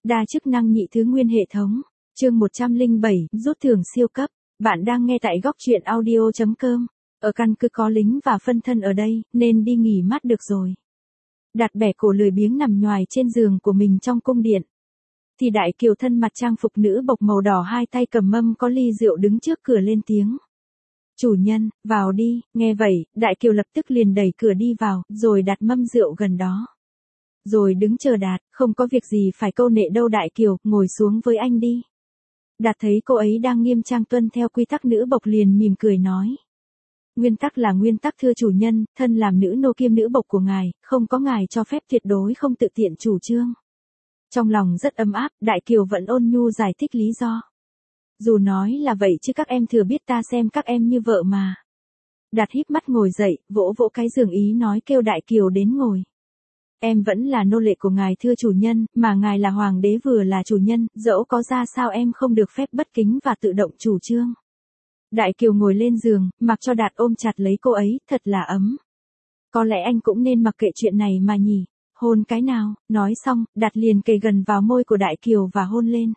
Đa chức năng nhị thứ nguyên hệ thống. Chương 107, rút thưởng siêu cấp. Bạn đang nghe tại góc truyện audio.com. Ở căn cứ có lính và phân thân ở đây, nên đi nghỉ mát được rồi. Đạt bẻ cổ lười biếng nằm nhoài trên giường của mình trong cung điện. Thì Đại Kiều thân mặt trang phục nữ bộc màu đỏ, hai tay cầm mâm có ly rượu đứng trước cửa lên tiếng. Chủ nhân, vào đi. Nghe vậy, Đại Kiều lập tức liền đẩy cửa đi vào, rồi đặt mâm rượu gần đó. Rồi đứng chờ Đạt, không có việc gì phải câu nệ đâu Đại Kiều, ngồi xuống với anh đi. Đạt thấy cô ấy đang nghiêm trang tuân theo quy tắc nữ bộc liền mỉm cười nói. Nguyên tắc là nguyên tắc thưa chủ nhân, thân làm nữ nô kiêm nữ bộc của ngài, không có ngài cho phép tuyệt đối không tự tiện chủ trương. Trong lòng rất ấm áp, Đại Kiều vẫn ôn nhu giải thích lý do. Dù nói là vậy chứ các em thừa biết ta xem các em như vợ mà. Đạt híp mắt ngồi dậy, vỗ vỗ cái giường ý nói kêu Đại Kiều đến ngồi. Em vẫn là nô lệ của ngài thưa chủ nhân, mà ngài là hoàng đế vừa là chủ nhân, dẫu có ra sao em không được phép bất kính và tự động chủ trương. Đại Kiều ngồi lên giường, mặc cho Đạt ôm chặt lấy cô ấy, thật là ấm. Có lẽ anh cũng nên mặc kệ chuyện này mà nhỉ, hôn cái nào, nói xong, Đạt liền kề gần vào môi của Đại Kiều và hôn lên.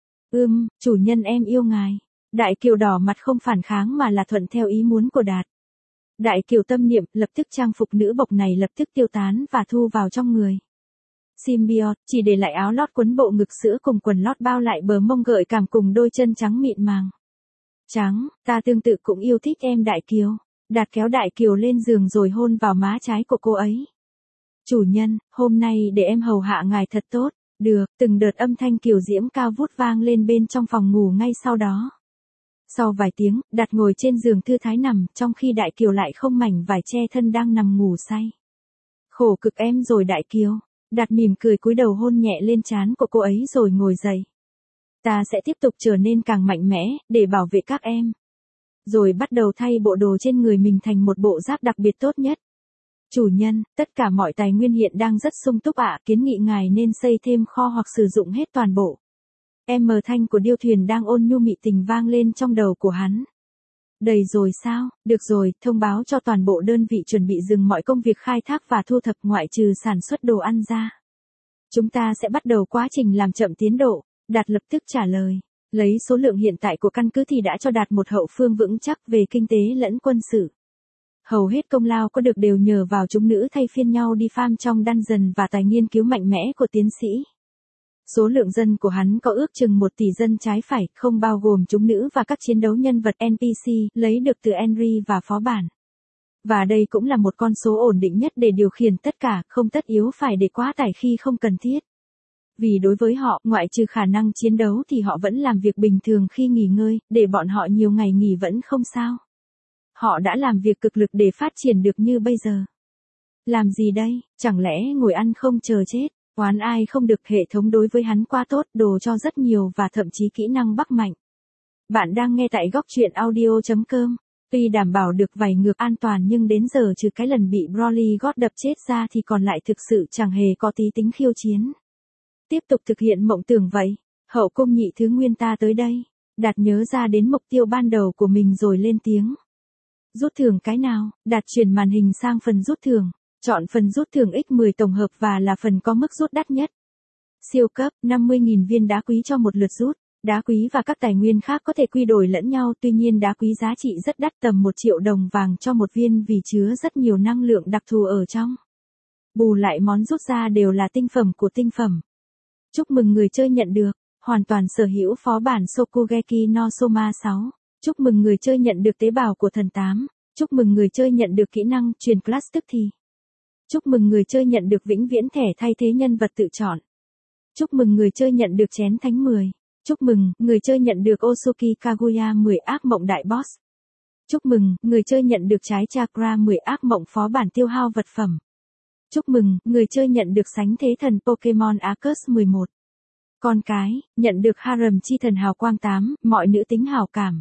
Chủ nhân em yêu ngài. Đại Kiều đỏ mặt không phản kháng mà là thuận theo ý muốn của Đạt. Đại Kiều tâm niệm, lập tức trang phục nữ bộc này lập tức tiêu tán và thu vào trong người. Symbiote, chỉ để lại áo lót quấn bộ ngực sữa cùng quần lót bao lại bờ mông gợi cảm cùng đôi chân trắng mịn màng. Trắng, ta tương tự cũng yêu thích em Đại Kiều. Đạt kéo Đại Kiều lên giường rồi hôn vào má trái của cô ấy. Chủ nhân, hôm nay để em hầu hạ ngài thật tốt. Được, từng đợt âm thanh kiều diễm cao vút vang lên bên trong phòng ngủ ngay sau đó. Sau vài tiếng, Đạt ngồi trên giường thư thái nằm, trong khi Đại Kiều lại không mảnh vải che thân đang nằm ngủ say. Khổ cực em rồi Đại Kiều. Đạt mỉm cười cúi đầu hôn nhẹ lên trán của cô ấy rồi ngồi dậy. Ta sẽ tiếp tục trở nên càng mạnh mẽ, để bảo vệ các em. Rồi bắt đầu thay bộ đồ trên người mình thành một bộ giáp đặc biệt tốt nhất. Chủ nhân, tất cả mọi tài nguyên hiện đang rất sung túc ạ, kiến nghị ngài nên xây thêm kho hoặc sử dụng hết toàn bộ. Thanh của điêu thuyền đang ôn nhu mị tình vang lên trong đầu của hắn. Đầy rồi sao, được rồi, thông báo cho toàn bộ đơn vị chuẩn bị dừng mọi công việc khai thác và thu thập ngoại trừ sản xuất đồ ăn ra. Chúng ta sẽ bắt đầu quá trình làm chậm tiến độ, Đạt lập tức trả lời. Lấy số lượng hiện tại của căn cứ thì đã cho Đạt một hậu phương vững chắc về kinh tế lẫn quân sự. Hầu hết công lao có được đều nhờ vào chúng nữ thay phiên nhau đi farm trong dungeon và tài nghiên cứu mạnh mẽ của tiến sĩ. Số lượng dân của hắn có ước chừng 1 tỷ dân trái phải, không bao gồm chúng nữ và các chiến đấu nhân vật NPC lấy được từ Henry và phó bản. Và đây cũng là một con số ổn định nhất để điều khiển tất cả, không tất yếu phải để quá tải khi không cần thiết. Vì đối với họ, ngoại trừ khả năng chiến đấu thì họ vẫn làm việc bình thường khi nghỉ ngơi, để bọn họ nhiều ngày nghỉ vẫn không sao. Họ đã làm việc cực lực để phát triển được như bây giờ. Làm gì đây, chẳng lẽ ngồi ăn không chờ chết, oán ai không được, hệ thống đối với hắn quá tốt, đồ cho rất nhiều và thậm chí kỹ năng bắc mạnh. Bạn đang nghe tại góc truyện audio.com. Tuy đảm bảo được vài ngược an toàn nhưng đến giờ trừ cái lần bị Broly gót đập chết ra thì còn lại thực sự chẳng hề có tí tính khiêu chiến. Tiếp tục thực hiện mộng tưởng vậy, hậu cung nhị thứ nguyên ta tới đây. Đạt nhớ ra đến mục tiêu ban đầu của mình rồi lên tiếng. Rút thưởng cái nào? Đạt chuyển màn hình sang phần rút thưởng. Chọn phần rút thưởng X10 tổng hợp và là phần có mức rút đắt nhất. Siêu cấp, 50.000 viên đá quý cho một lượt rút. Đá quý và các tài nguyên khác có thể quy đổi lẫn nhau, tuy nhiên đá quý giá trị rất đắt, tầm 1 triệu đồng vàng cho một viên vì chứa rất nhiều năng lượng đặc thù ở trong. Bù lại món rút ra đều là tinh phẩm của tinh phẩm. Chúc mừng người chơi nhận được, hoàn toàn sở hữu phó bản Shokugeki no Soma 6. Chúc mừng người chơi nhận được tế bào của thần 8. Chúc mừng người chơi nhận được kỹ năng truyền class tức thì. Chúc mừng người chơi nhận được vĩnh viễn thẻ thay thế nhân vật tự chọn. Chúc mừng người chơi nhận được chén thánh 10. Chúc mừng người chơi nhận được Osuki Kaguya 10 ác mộng đại boss. Chúc mừng người chơi nhận được trái chakra 10 ác mộng phó bản tiêu hao vật phẩm. Chúc mừng người chơi nhận được sánh thế thần Pokemon Arceus 11. Con cái, nhận được harem chi thần hào quang 8, mọi nữ tính hào cảm.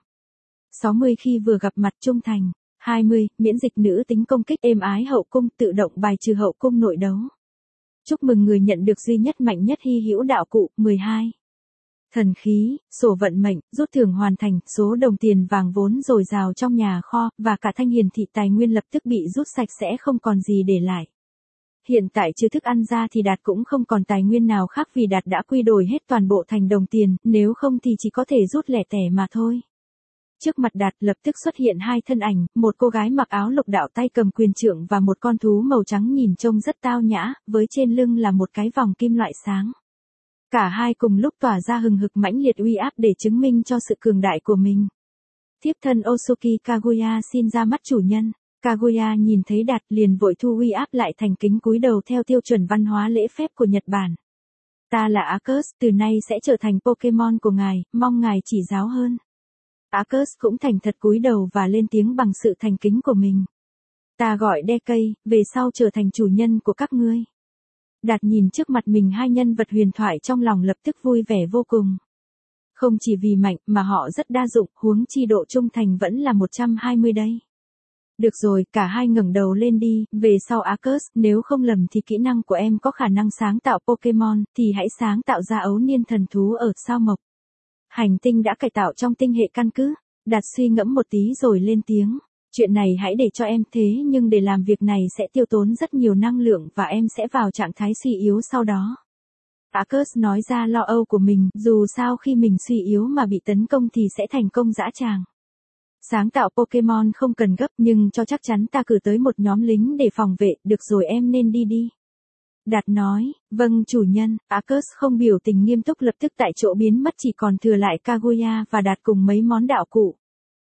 60 khi vừa gặp mặt trung thành. 20, miễn dịch nữ tính công kích êm ái hậu cung tự động bài trừ hậu cung nội đấu. Chúc mừng người nhận được duy nhất mạnh nhất hy hữu đạo cụ 12. Thần khí, sổ vận mệnh, rút thưởng hoàn thành, số đồng tiền vàng vốn dồi dào trong nhà kho và cả thanh hiển thị tài nguyên lập tức bị rút sạch sẽ không còn gì để lại. Hiện tại trừ thức ăn ra thì Đạt cũng không còn tài nguyên nào khác vì Đạt đã quy đổi hết toàn bộ thành đồng tiền, nếu không thì chỉ có thể rút lẻ tẻ mà thôi. Trước mặt Đạt lập tức xuất hiện hai thân ảnh, một cô gái mặc áo lục đạo tay cầm quyền trượng và một con thú màu trắng nhìn trông rất tao nhã, với trên lưng là một cái vòng kim loại sáng. Cả hai cùng lúc tỏa ra hừng hực mãnh liệt uy áp để chứng minh cho sự cường đại của mình. Thiếp thân Osuki Kaguya xin ra mắt chủ nhân. Kaguya nhìn thấy Đạt liền vội thu uy áp lại thành kính cúi đầu theo tiêu chuẩn văn hóa lễ phép của Nhật Bản. Ta là Arcus, từ nay sẽ trở thành Pokemon của ngài, mong ngài chỉ giáo hơn. Arcus cũng thành thật cúi đầu và lên tiếng bằng sự thành kính của mình. Ta gọi Decay, về sau trở thành chủ nhân của các ngươi. Đạt nhìn trước mặt mình hai nhân vật huyền thoại trong lòng lập tức vui vẻ vô cùng. Không chỉ vì mạnh mà họ rất đa dụng, huống chi độ trung thành vẫn là 120 đây. Được rồi, cả hai ngẩng đầu lên đi, về sau Arcus, nếu không lầm thì kỹ năng của em có khả năng sáng tạo Pokemon, thì hãy sáng tạo ra ấu niên thần thú ở sao mộc. Hành tinh đã cải tạo trong tinh hệ căn cứ. Đạt suy ngẫm một tí rồi lên tiếng. Chuyện này hãy để cho em thế nhưng để làm việc này sẽ tiêu tốn rất nhiều năng lượng và em sẽ vào trạng thái suy yếu sau đó. Arcus nói ra lo âu của mình, dù sao khi mình suy yếu mà bị tấn công thì sẽ thành công dã tràng. Sáng tạo Pokemon không cần gấp nhưng cho chắc chắn ta cử tới một nhóm lính để phòng vệ, được rồi em nên đi. Đạt nói, vâng chủ nhân. Arcus không biểu tình nghiêm túc lập tức tại chỗ biến mất, chỉ còn thừa lại Kaguya và Đạt cùng mấy món đạo cụ.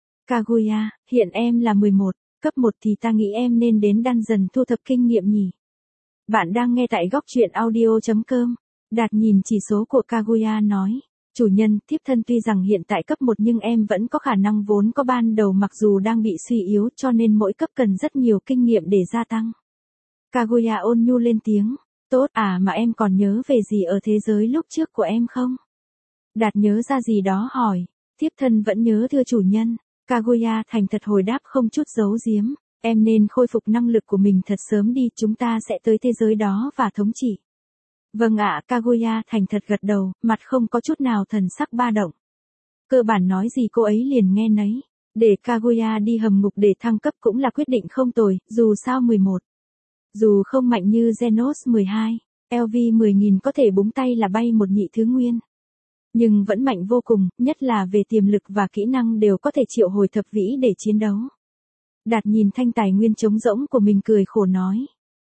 Kaguya, hiện em là 11, cấp 1 thì ta nghĩ em nên đến dungeon thu thập kinh nghiệm nhỉ. Bạn đang nghe tại góc truyện audio.com. Đạt nhìn chỉ số của Kaguya nói, chủ nhân, thiếp thân tuy rằng hiện tại cấp 1 nhưng em vẫn có khả năng vốn có ban đầu mặc dù đang bị suy yếu cho nên mỗi cấp cần rất nhiều kinh nghiệm để gia tăng. Kaguya ôn nhu lên tiếng, tốt à mà em còn nhớ về gì ở thế giới lúc trước của em không? Đạt nhớ ra gì đó hỏi, thiếp thân vẫn nhớ thưa chủ nhân. Kaguya thành thật hồi đáp không chút giấu giếm, em nên khôi phục năng lực của mình thật sớm đi, chúng ta sẽ tới thế giới đó và thống trị. Vâng ạ, Kaguya thành thật gật đầu, mặt không có chút nào thần sắc ba động. Cơ bản nói gì cô ấy liền nghe nấy, để Kaguya đi hầm ngục để thăng cấp cũng là quyết định không tồi, dù sao 11. Dù không mạnh như Genos 12, LV 10.000 có thể búng tay là bay một nhị thứ nguyên. Nhưng vẫn mạnh vô cùng, nhất là về tiềm lực và kỹ năng đều có thể triệu hồi thập vĩ để chiến đấu. Đạt nhìn thanh tài nguyên trống rỗng của mình cười khổ nói.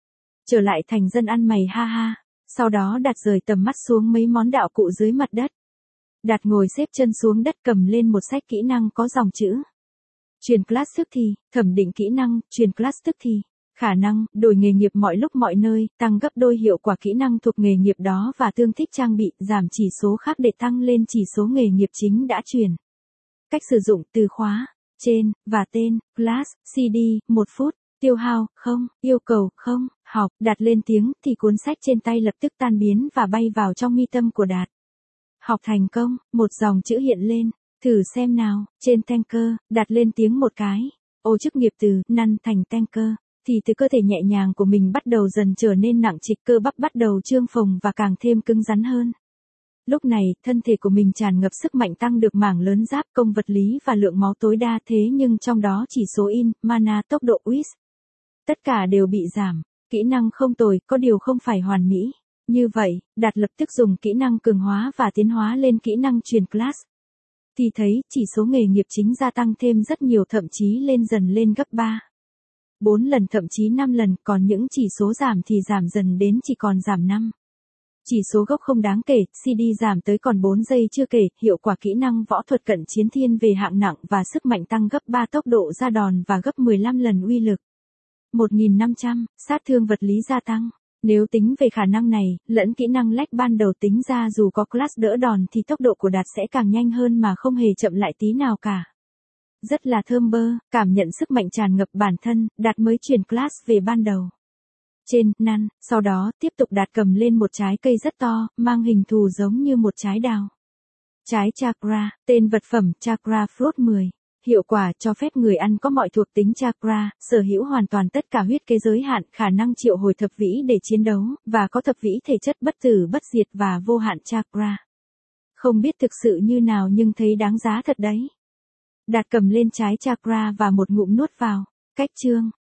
Trở lại thành dân ăn mày ha ha. Sau đó Đạt rời tầm mắt xuống mấy món đạo cụ dưới mặt đất. Đạt ngồi xếp chân xuống đất cầm lên một sách kỹ năng có dòng chữ. Truyền class tức thì, thẩm định kỹ năng, truyền class tức thì. Khả năng, đổi nghề nghiệp mọi lúc mọi nơi, tăng gấp đôi hiệu quả kỹ năng thuộc nghề nghiệp đó và tương thích trang bị, giảm chỉ số khác để tăng lên chỉ số nghề nghiệp chính đã truyền. Cách sử dụng từ khóa, trên, và tên, class, CD, 1 phút, tiêu hao, không, yêu cầu, không, học, Đạt lên tiếng thì cuốn sách trên tay lập tức tan biến và bay vào trong mi tâm của Đạt. Học thành công, một dòng chữ hiện lên, thử xem nào, trên tanker, Đạt lên tiếng một cái, ô chức nghiệp từ, năn thành tanker. Thì từ cơ thể nhẹ nhàng của mình bắt đầu dần trở nên nặng trịch, cơ bắp bắt đầu trương phồng và càng thêm cứng rắn hơn. Lúc này, thân thể của mình tràn ngập sức mạnh tăng được mảng lớn giáp công vật lý và lượng máu tối đa thế nhưng trong đó chỉ số in, mana, tốc độ whiz. Tất cả đều bị giảm, kỹ năng không tồi, có điều không phải hoàn mỹ. Như vậy, Đạt lập tức dùng kỹ năng cường hóa và tiến hóa lên kỹ năng truyền class. Thì thấy, chỉ số nghề nghiệp chính gia tăng thêm rất nhiều thậm chí lên gấp 3. 4 lần thậm chí 5 lần, còn những chỉ số giảm thì giảm dần đến chỉ còn giảm 5. Chỉ số gốc không đáng kể, CD giảm tới còn 4 giây chưa kể, hiệu quả kỹ năng võ thuật cận chiến thiên về hạng nặng và sức mạnh tăng gấp 3 tốc độ ra đòn và gấp 15 lần uy lực. 1.500, sát thương vật lý gia tăng. Nếu tính về khả năng này, lẫn kỹ năng lách ban đầu tính ra dù có class đỡ đòn thì tốc độ của Đạt sẽ càng nhanh hơn mà không hề chậm lại tí nào cả. Rất là thơm bơ, cảm nhận sức mạnh tràn ngập bản thân, Đạt mới chuyển class về ban đầu. Trên, năn, sau đó, tiếp tục Đạt cầm lên một trái cây rất to, mang hình thù giống như một trái đào. Trái chakra, tên vật phẩm, chakra fruit 10. Hiệu quả cho phép người ăn có mọi thuộc tính chakra, sở hữu hoàn toàn tất cả huyết kế giới hạn, khả năng triệu hồi thập vĩ để chiến đấu, và có thập vĩ thể chất bất tử bất diệt và vô hạn chakra. Không biết thực sự như nào nhưng thấy đáng giá thật đấy. Đạt cầm lên trái chakra và một ngụm nuốt vào. Cách chương,